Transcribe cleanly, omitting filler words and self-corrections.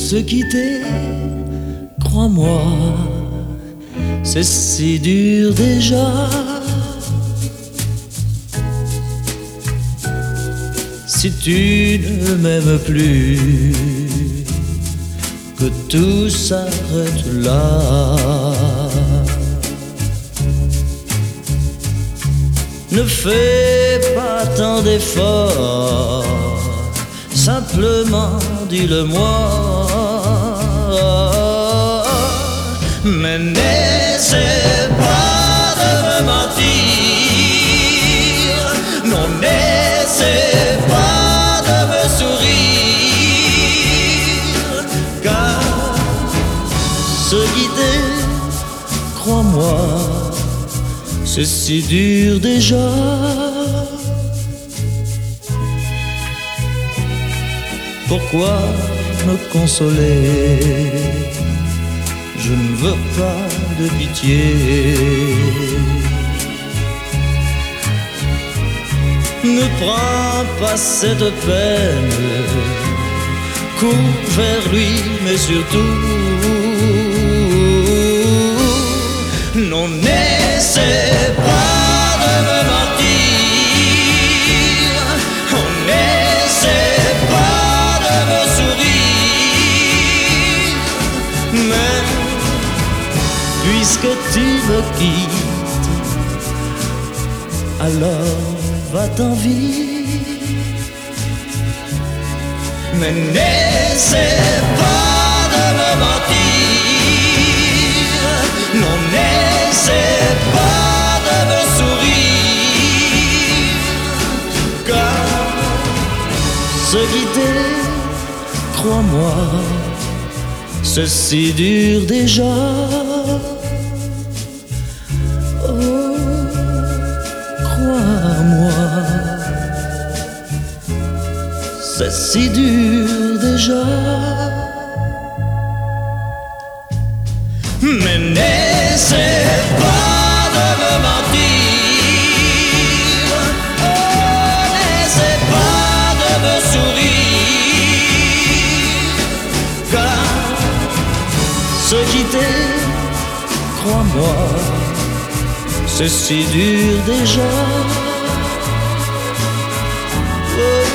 se quitter, crois-moi, c'est si dur déjà. Si tu ne m'aimes plus, que tout s'arrête là. Ne fais pas tant d'efforts, simplement dis-le-moi. Mais n'essaie pas de me mentir, non, n'essaie pas de me sourire, car se quitter, crois-moi, c'est si dur déjà. Pourquoi me consoler? Je ne veux pas de pitié. Ne prends pas cette peine, cours vers lui, mais surtout non, n'essaie pas de me mentir, on n'essaie pas de me sourire, mais puisque tu me quittes, alors va-t'en vite. Mais n'essaie pas de me mentir, non, n'essaie pas de me sourire, car se quitter, crois-moi, c'est si dur déjà. Oh, crois-moi, c'est si dur déjà. Mais n'essaie pas de me mentir, oh, n'essaie pas de me sourire, car se quitter, crois-moi, c'est si dur déjà. Oh,